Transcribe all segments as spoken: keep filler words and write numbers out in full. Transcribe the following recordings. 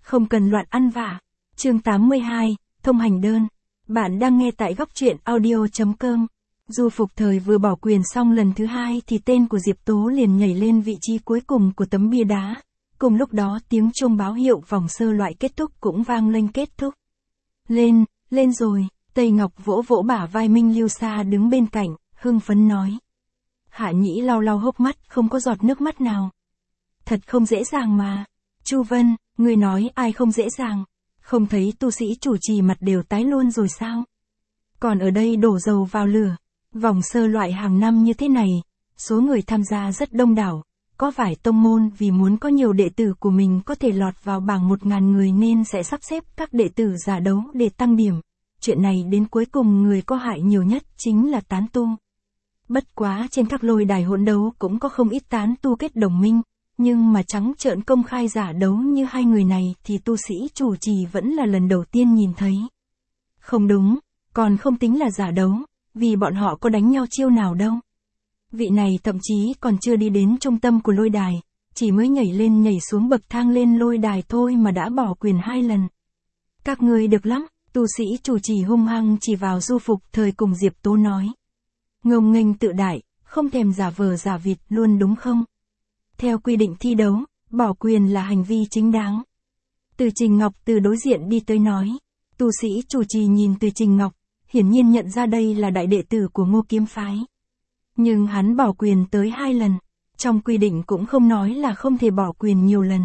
Không cần loạn ăn vạ. Chương tám mươi hai, thông hành đơn. Bạn đang nghe tại góc truyện audio.com. Du Phục Thời vừa bỏ quyền xong lần thứ hai thì tên của Diệp Tố liền nhảy lên vị trí cuối cùng của tấm bia đá. Cùng lúc đó tiếng chuông báo hiệu vòng sơ loại kết thúc cũng vang lên kết thúc. Lên, lên rồi, Tây Ngọc vỗ vỗ bả vai Minh Lưu Sa đứng bên cạnh, hưng phấn nói. Hạ Nhĩ lau lau hốc mắt, không có giọt nước mắt nào. Thật không dễ dàng mà. Chu Vân, người nói ai không dễ dàng? Không thấy tu sĩ chủ trì mặt đều tái luôn rồi sao? Còn ở đây đổ dầu vào lửa. Vòng sơ loại hàng năm như thế này, số người tham gia rất đông đảo. Có vài tông môn vì muốn có nhiều đệ tử của mình có thể lọt vào bảng một ngàn người nên sẽ sắp xếp các đệ tử giả đấu để tăng điểm. Chuyện này đến cuối cùng người có hại nhiều nhất chính là tán tu. Bất quá trên các lôi đài hỗn đấu cũng có không ít tán tu kết đồng minh, nhưng mà trắng trợn công khai giả đấu như hai người này thì tu sĩ chủ trì vẫn là lần đầu tiên nhìn thấy. Không đúng, còn không tính là giả đấu, vì bọn họ có đánh nhau chiêu nào đâu. Vị này thậm chí còn chưa đi đến trung tâm của lôi đài, chỉ mới nhảy lên nhảy xuống bậc thang lên lôi đài thôi mà đã bỏ quyền hai lần. Các ngươi được lắm, tu sĩ chủ trì hung hăng chỉ vào Du Phục Thời cùng Diệp Tố nói. Ngông nghênh tự đại, không thèm giả vờ giả vịt luôn đúng không? Theo quy định thi đấu, bỏ quyền là hành vi chính đáng. Từ Trình Ngọc từ đối diện đi tới nói. Tu sĩ chủ trì nhìn Từ Trình Ngọc, hiển nhiên nhận ra đây là đại đệ tử của Ngô Kiếm Phái. Nhưng hắn bỏ quyền tới hai lần, trong quy định cũng không nói là không thể bỏ quyền nhiều lần.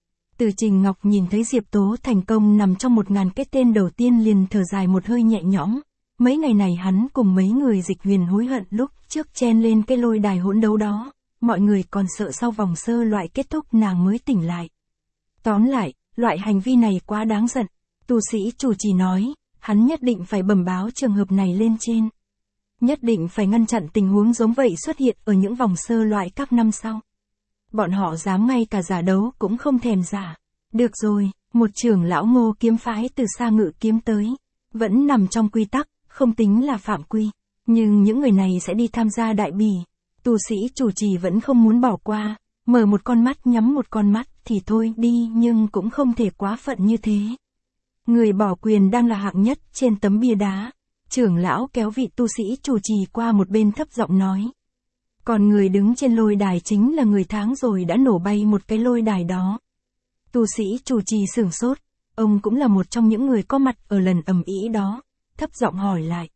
Từ Trình Ngọc nhìn thấy Diệp Tố thành công nằm trong một ngàn cái tên đầu tiên liền thở dài một hơi nhẹ nhõm. Mấy ngày này hắn cùng mấy người dịch huyền hối hận lúc trước chen lên cái lôi đài hỗn đấu đó, mọi người còn sợ sau vòng sơ loại kết thúc nàng mới tỉnh lại. Tóm lại, loại hành vi này quá đáng giận, tu sĩ chủ trì nói, hắn nhất định phải bẩm báo trường hợp này lên trên. Nhất định phải ngăn chặn tình huống giống vậy xuất hiện ở những vòng sơ loại các năm sau. Bọn họ dám ngay cả giả đấu cũng không thèm giả. Được rồi, một trưởng lão Ngô Kiếm Phái từ xa ngự kiếm tới, vẫn nằm trong quy tắc, không tính là phạm quy, nhưng những người này sẽ đi tham gia đại bỉ. Tu sĩ chủ trì vẫn không muốn bỏ qua, mở một con mắt nhắm một con mắt thì thôi đi nhưng cũng không thể quá phận như thế. Người bỏ quyền đang là hạng nhất trên tấm bia đá. Trưởng lão kéo vị tu sĩ chủ trì qua một bên thấp giọng nói. Còn người đứng trên lôi đài chính là người tháng rồi đã nổ bay một cái lôi đài đó. Tu sĩ chủ trì sửng sốt, ông cũng là một trong những người có mặt ở lần ầm ĩ đó, thấp giọng hỏi lại.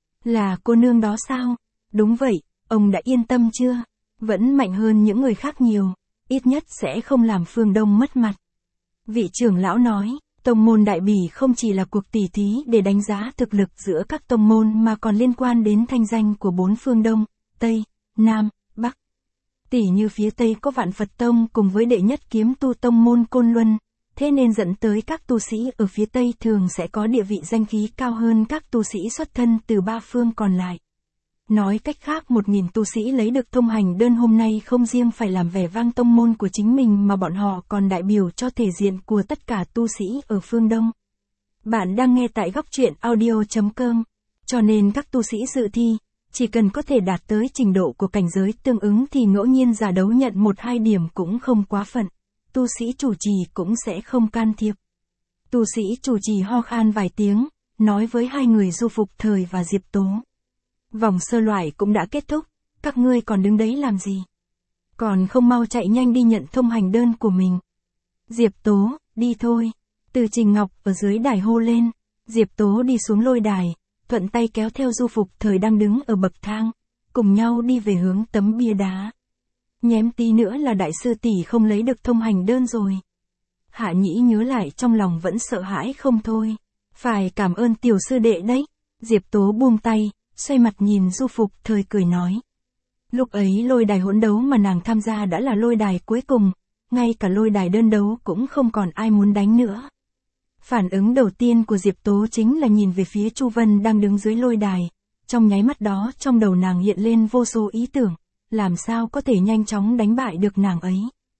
Là cô nương đó sao? Đúng vậy, ông đã yên tâm chưa? Vẫn mạnh hơn những người khác nhiều, ít nhất sẽ không làm phương Đông mất mặt. Vị trưởng lão nói. Tông môn đại bỉ không chỉ là cuộc tỉ thí để đánh giá thực lực giữa các tông môn mà còn liên quan đến thanh danh của bốn phương Đông, Tây, Nam, Bắc. Tỉ như phía Tây có Vạn Phật Tông cùng với đệ nhất kiếm tu tông môn Côn Luân, thế nên dẫn tới các tu sĩ ở phía Tây thường sẽ có địa vị danh khí cao hơn các tu sĩ xuất thân từ ba phương còn lại. Nói cách khác một nghìn tu sĩ lấy được thông hành đơn hôm nay không riêng phải làm vẻ vang tông môn của chính mình mà bọn họ còn đại biểu cho thể diện của tất cả tu sĩ ở phương Đông. Bạn đang nghe tại góc truyện audio.com, cho nên các tu sĩ dự thi, chỉ cần có thể đạt tới trình độ của cảnh giới tương ứng thì ngẫu nhiên giả đấu nhận một hai điểm cũng không quá phận, tu sĩ chủ trì cũng sẽ không can thiệp. Tu sĩ chủ trì ho khan vài tiếng, nói với hai người Du Phục Thời và Diệp Tố. Vòng sơ loại cũng đã kết thúc, các ngươi còn đứng đấy làm gì? Còn không mau chạy nhanh đi nhận thông hành đơn của mình. Diệp Tố, đi thôi. Từ Trình Ngọc ở dưới đài hô lên. Diệp Tố đi xuống lôi đài, thuận tay kéo theo Du Phục Thời đang đứng ở bậc thang, cùng nhau đi về hướng tấm bia đá. Nhém tí nữa là đại sư tỷ không lấy được thông hành đơn rồi. Hạ Nhĩ nhớ lại trong lòng vẫn sợ hãi không thôi. Phải cảm ơn tiểu sư đệ đấy. Diệp Tố buông tay. Xoay mặt nhìn Du Phục Thời cười nói. Lúc ấy lôi đài hỗn đấu mà nàng tham gia đã là lôi đài cuối cùng, ngay cả lôi đài đơn đấu cũng không còn ai muốn đánh nữa. Phản ứng đầu tiên của Diệp Tố chính là nhìn về phía Chu Vân đang đứng dưới lôi đài, trong nháy mắt đó trong đầu nàng hiện lên vô số ý tưởng, làm sao có thể nhanh chóng đánh bại được nàng ấy.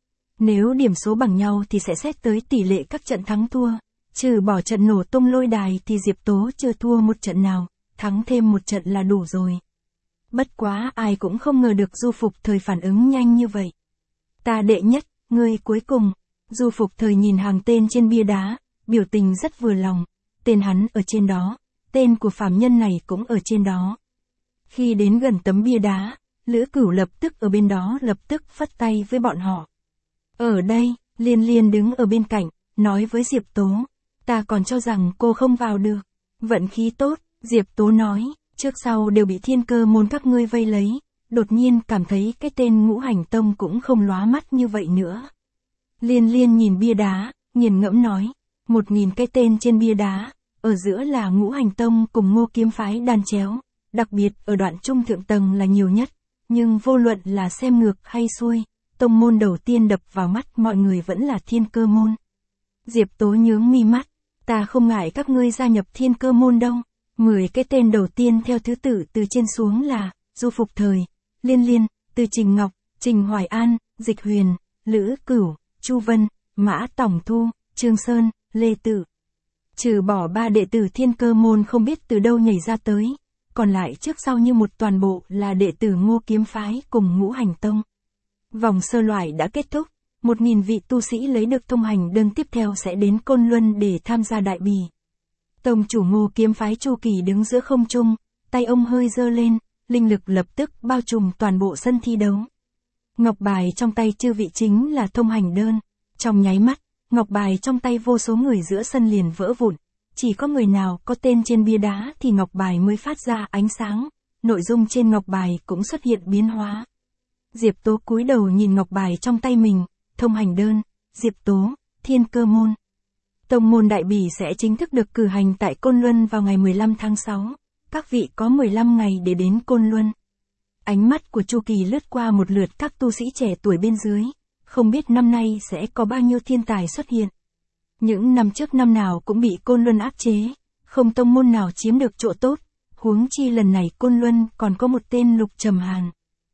Nếu điểm số bằng nhau thì sẽ xét tới tỷ lệ các trận thắng thua, trừ bỏ trận nổ tung lôi đài thì Diệp Tố chưa thua một trận nào. Thắng thêm một trận là đủ rồi. Bất quá ai cũng không ngờ được Du Phục Thời phản ứng nhanh như vậy. Ta đệ nhất, ngươi cuối cùng. Du Phục Thời nhìn hàng tên trên bia đá, biểu tình rất vừa lòng, tên hắn ở trên đó, tên của phàm nhân này cũng ở trên đó. Khi đến gần tấm bia đá, Lữ Cửu lập tức ở bên đó lập tức phất tay với bọn họ. Ở đây, Liên Liên đứng ở bên cạnh, nói với Diệp Tố, ta còn cho rằng cô không vào được. Vận khí tốt, Diệp Tố nói, trước sau đều bị Thiên Cơ môn các ngươi vây lấy, đột nhiên cảm thấy cái tên Ngũ Hành Tông cũng không lóa mắt như vậy nữa. Liên Liên nhìn bia đá, nghiền ngẫm nói, một nghìn cái tên trên bia đá, ở giữa là Ngũ Hành Tông cùng Ngô Kiếm phái đan chéo, đặc biệt ở đoạn trung thượng tầng là nhiều nhất, nhưng vô luận là xem ngược hay xuôi, tông môn đầu tiên đập vào mắt mọi người vẫn là Thiên Cơ môn. Diệp Tố nhướng mi mắt, ta không ngại các ngươi gia nhập Thiên Cơ môn đâu. Mười cái tên đầu tiên theo thứ tự từ trên xuống là Du Phục Thời, Liên Liên, Từ Trình Ngọc, Trình Hoài An, Dịch Huyền, Lữ Cửu, Chu Vân, Mã Tỏng Thu, Trương Sơn, Lê Tự. Trừ bỏ ba đệ tử Thiên Cơ môn không biết từ đâu nhảy ra tới, còn lại trước sau như một toàn bộ là đệ tử Ngô Kiếm phái cùng Ngũ Hành Tông. Vòng sơ loại đã kết thúc, một nghìn vị tu sĩ lấy được thông hành đơn tiếp theo sẽ đến Côn Luân để tham gia đại bỉ. Tông chủ Ngô Kiếm phái Chu Kỳ đứng giữa không trung, tay ông hơi giơ lên, linh lực lập tức bao trùm toàn bộ sân thi đấu. Ngọc bài trong tay chư vị chính là thông hành đơn, trong nháy mắt, ngọc bài trong tay vô số người giữa sân liền vỡ vụn, chỉ có người nào có tên trên bia đá thì ngọc bài mới phát ra ánh sáng, nội dung trên ngọc bài cũng xuất hiện biến hóa. Diệp Tố cúi đầu nhìn ngọc bài trong tay mình, thông hành đơn, Diệp Tố, Thiên Cơ môn. Tông môn đại bỉ sẽ chính thức được cử hành tại Côn Luân vào ngày mười lăm tháng sáu, các vị có mười lăm ngày để đến Côn Luân. Ánh mắt của Chu Kỳ lướt qua một lượt các tu sĩ trẻ tuổi bên dưới, không biết năm nay sẽ có bao nhiêu thiên tài xuất hiện. Những năm trước năm nào cũng bị Côn Luân áp chế, không tông môn nào chiếm được chỗ tốt, huống chi lần này Côn Luân còn có một tên Lục Trầm Hàn.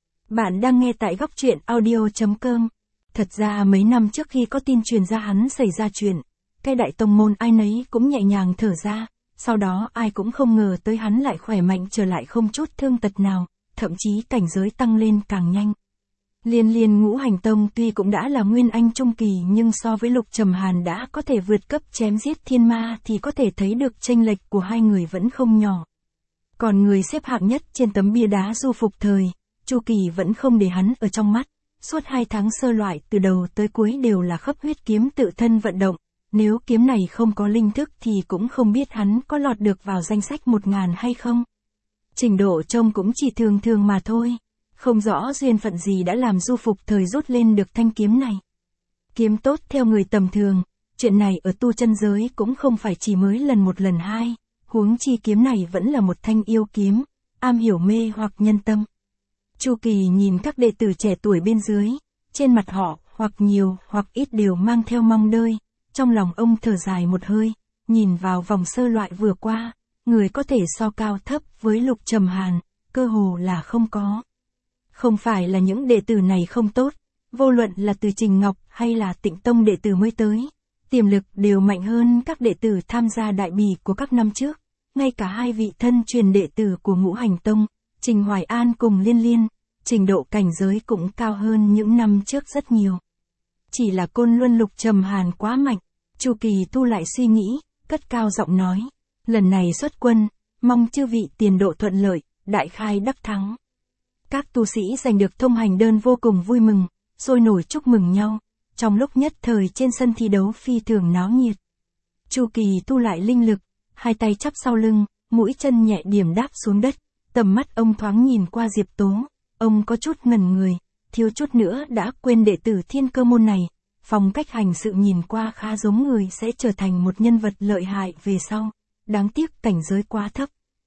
Bạn đang nghe tại góc truyện audio chấm com. Thật ra mấy năm trước khi có tin truyền ra hắn xảy ra chuyện, cái đại tông môn ai nấy cũng nhẹ nhàng thở ra, sau đó ai cũng không ngờ tới hắn lại khỏe mạnh trở lại không chút thương tật nào, thậm chí cảnh giới tăng lên càng nhanh. Liên Liên Ngũ Hành Tông tuy cũng đã là nguyên anh trung kỳ nhưng so với Lục Trầm Hàn đã có thể vượt cấp chém giết thiên ma thì có thể thấy được chênh lệch của hai người vẫn không nhỏ. Còn người xếp hạng nhất trên tấm bia đá Du Phục Thời, Chu Kỳ vẫn không để hắn ở trong mắt, suốt hai tháng sơ loại từ đầu tới cuối đều là khắp huyết kiếm tự thân vận động, nếu kiếm này không có linh thức thì cũng không biết hắn có lọt được vào danh sách một ngàn hay không. Trình độ trông cũng chỉ thường thường mà thôi, không rõ duyên phận gì đã làm Du Phục Thời rút lên được thanh kiếm này. Kiếm tốt theo người tầm thường, chuyện này ở tu chân giới cũng không phải chỉ mới lần một lần hai, huống chi kiếm này vẫn là một thanh yêu kiếm, am hiểu mê hoặc nhân tâm. Chu Kỳ nhìn các đệ tử trẻ tuổi bên dưới, trên mặt họ, hoặc nhiều, hoặc ít đều mang theo mong đợi, trong lòng ông thở dài một hơi, nhìn vào vòng sơ loại vừa qua, người có thể so cao thấp với Lục Trầm Hàn, cơ hồ là không có. Không phải là những đệ tử này không tốt, vô luận là Từ Trình Ngọc hay là Tịnh Tông đệ tử mới tới, tiềm lực đều mạnh hơn các đệ tử tham gia đại bỉ của các năm trước, ngay cả hai vị thân truyền đệ tử của Ngũ Hành Tông, Trình Hoài An cùng Liên Liên, trình độ cảnh giới cũng cao hơn những năm trước rất nhiều. Chỉ là Côn Luân Lục Trầm Hàn quá mạnh, Chu Kỳ thu lại suy nghĩ, cất cao giọng nói, lần này xuất quân, mong chư vị tiền độ thuận lợi, đại khai đắc thắng. Các tu sĩ giành được thông hành đơn vô cùng vui mừng, sôi nổi chúc mừng nhau, trong lúc nhất thời trên sân thi đấu phi thường náo nhiệt. Chu Kỳ thu lại linh lực, hai tay chắp sau lưng, mũi chân nhẹ điểm đáp xuống đất, tầm mắt ông thoáng nhìn qua Diệp Tố, ông có chút ngẩn người, thiếu chút nữa đã quên đệ tử Thiên Cơ môn này, phong cách hành sự nhìn qua khá giống người sẽ trở thành một nhân vật lợi hại về sau, đáng tiếc cảnh giới quá thấp.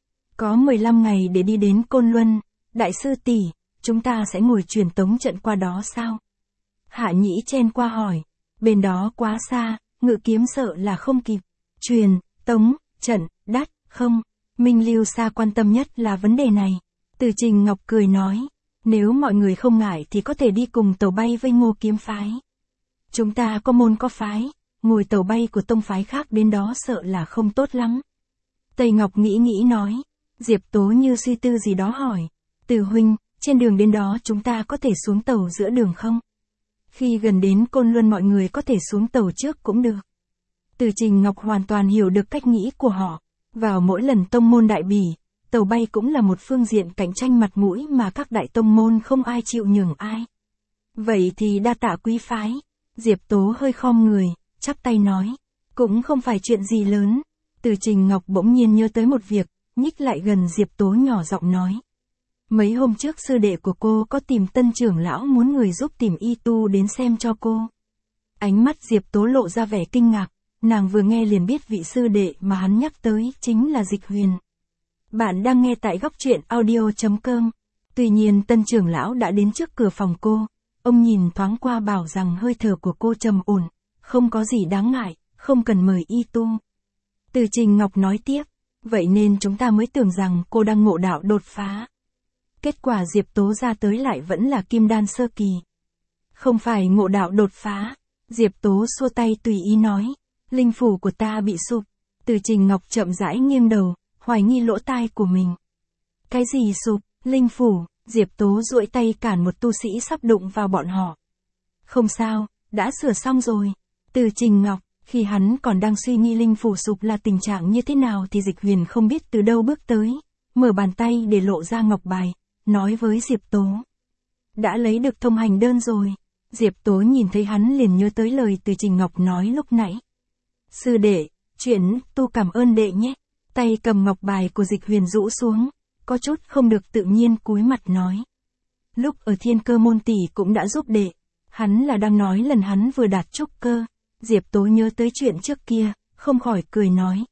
Có mười lăm ngày để đi đến Côn Luân, đại sư tỷ, chúng ta sẽ ngồi truyền tống trận qua đó sao? Hạ Nhĩ chen qua hỏi, bên đó quá xa, ngự kiếm sợ là không kịp. Truyền, tống, trận, đắt, không? Minh Lưu Sa quan tâm nhất là vấn đề này. Từ Trình Ngọc cười nói, nếu mọi người không ngại thì có thể đi cùng tàu bay với Ngô Kiếm phái. Chúng ta có môn có phái, ngồi tàu bay của tông phái khác đến đó sợ là không tốt lắm. Tây Ngọc nghĩ nghĩ nói, Diệp Tố như suy tư gì đó hỏi, Từ huynh, trên đường đến đó chúng ta có thể xuống tàu giữa đường không? Khi gần đến Côn Luân mọi người có thể xuống tàu trước cũng được. Từ Trình Ngọc hoàn toàn hiểu được cách nghĩ của họ. Vào mỗi lần tông môn đại bỉ, tàu bay cũng là một phương diện cạnh tranh mặt mũi mà các đại tông môn không ai chịu nhường ai. Vậy thì đa tạ quý phái. Diệp Tố hơi khom người, chắp tay nói. Cũng không phải chuyện gì lớn. Từ Trình Ngọc bỗng nhiên nhớ tới một việc, nhích lại gần Diệp Tố nhỏ giọng nói. Mấy hôm trước sư đệ của cô có tìm tân trưởng lão muốn người giúp tìm y tu đến xem cho cô. Ánh mắt Diệp Tố lộ ra vẻ kinh ngạc, nàng vừa nghe liền biết vị sư đệ mà hắn nhắc tới chính là Dịch Huyền. Bạn đang nghe tại góc truyện audio chấm com. Tuy nhiên tân trưởng lão đã đến trước cửa phòng cô, ông nhìn thoáng qua bảo rằng hơi thở của cô trầm ổn, không có gì đáng ngại, không cần mời y tu. Từ Trình Ngọc nói tiếp, vậy nên chúng ta mới tưởng rằng cô đang ngộ đạo đột phá. Kết quả Diệp Tố ra tới lại vẫn là kim đan sơ kỳ. Không phải ngộ đạo đột phá, Diệp Tố xua tay tùy ý nói, linh phủ của ta bị sụp. Từ Trình Ngọc chậm rãi nghiêng đầu, hoài nghi lỗ tai của mình. Cái gì sụp, linh phủ? Diệp Tố duỗi tay cản một tu sĩ sắp đụng vào bọn họ. Không sao, đã sửa xong rồi. Từ Trình Ngọc, khi hắn còn đang suy nghĩ linh phủ sụp là tình trạng như thế nào thì Dịch Huyền không biết từ đâu bước tới, mở bàn tay để lộ ra ngọc bài, nói với Diệp Tố. Đã lấy được thông hành đơn rồi. Diệp Tố nhìn thấy hắn liền nhớ tới lời Từ Trình Ngọc nói lúc nãy. Sư đệ, chuyện tu cảm ơn đệ nhé. Tay cầm ngọc bài của Dịch Huyền rũ xuống, có chút không được tự nhiên cúi mặt nói. Lúc ở Thiên Cơ môn tỷ cũng đã giúp đệ. Hắn là đang nói lần hắn vừa đạt trúc cơ. Diệp Tố nhớ tới chuyện trước kia, không khỏi cười nói.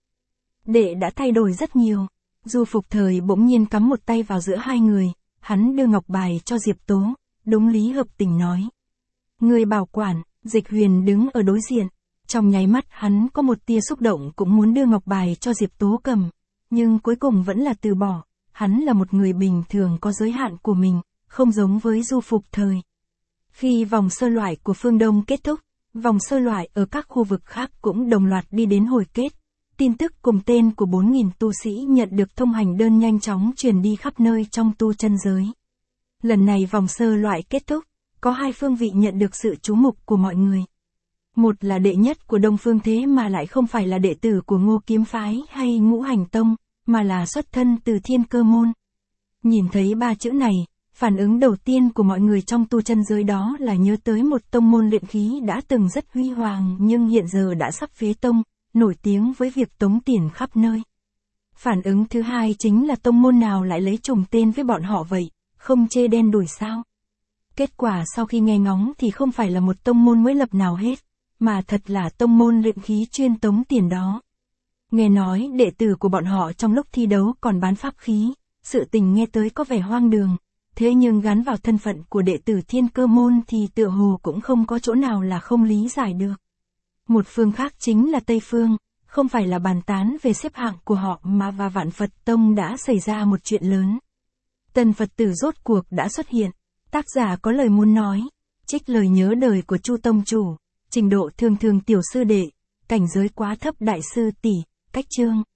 Đệ đã thay đổi rất nhiều. Du Phục Thời bỗng nhiên cắm một tay vào giữa hai người, hắn đưa ngọc bài cho Diệp Tố, đúng lý hợp tình nói. Người bảo quản, Dịch Huyền đứng ở đối diện. Trong nháy mắt hắn có một tia xúc động cũng muốn đưa ngọc bài cho Diệp Tố cầm, nhưng cuối cùng vẫn là từ bỏ. Hắn là một người bình thường có giới hạn của mình, không giống với Du Phục Thời. Khi vòng sơ loại của phương Đông kết thúc, vòng sơ loại ở các khu vực khác cũng đồng loạt đi đến hồi kết. Tin tức cùng tên của bốn nghìn tu sĩ nhận được thông hành đơn nhanh chóng truyền đi khắp nơi trong tu chân giới. Lần này vòng sơ loại kết thúc, có hai phương vị nhận được sự chú mục của mọi người. Một là đệ nhất của Đông Phương thế mà lại không phải là đệ tử của Ngô Kiếm Phái hay Ngũ Hành Tông, mà là xuất thân từ Thiên Cơ môn. Nhìn thấy ba chữ này, phản ứng đầu tiên của mọi người trong tu chân giới đó là nhớ tới một tông môn luyện khí đã từng rất huy hoàng nhưng hiện giờ đã sắp phế tông, nổi tiếng với việc tống tiền khắp nơi. Phản ứng thứ hai chính là tông môn nào lại lấy trùng tên với bọn họ vậy, không chê đen đủi sao? Kết quả sau khi nghe ngóng thì không phải là một tông môn mới lập nào hết, mà thật là tông môn luyện khí chuyên tống tiền đó. Nghe nói đệ tử của bọn họ trong lúc thi đấu còn bán pháp khí, sự tình nghe tới có vẻ hoang đường, thế nhưng gắn vào thân phận của đệ tử Thiên Cơ môn thì tựa hồ cũng không có chỗ nào là không lý giải được. Một phương khác chính là Tây Phương, không phải là bàn tán về xếp hạng của họ mà và Vạn Phật Tông đã xảy ra một chuyện lớn. Tân Phật tử rốt cuộc đã xuất hiện, tác giả có lời muốn nói, trích lời nhớ đời của Chu Tông Chủ, trình độ thường thường tiểu sư đệ, cảnh giới quá thấp đại sư tỷ, cách chương.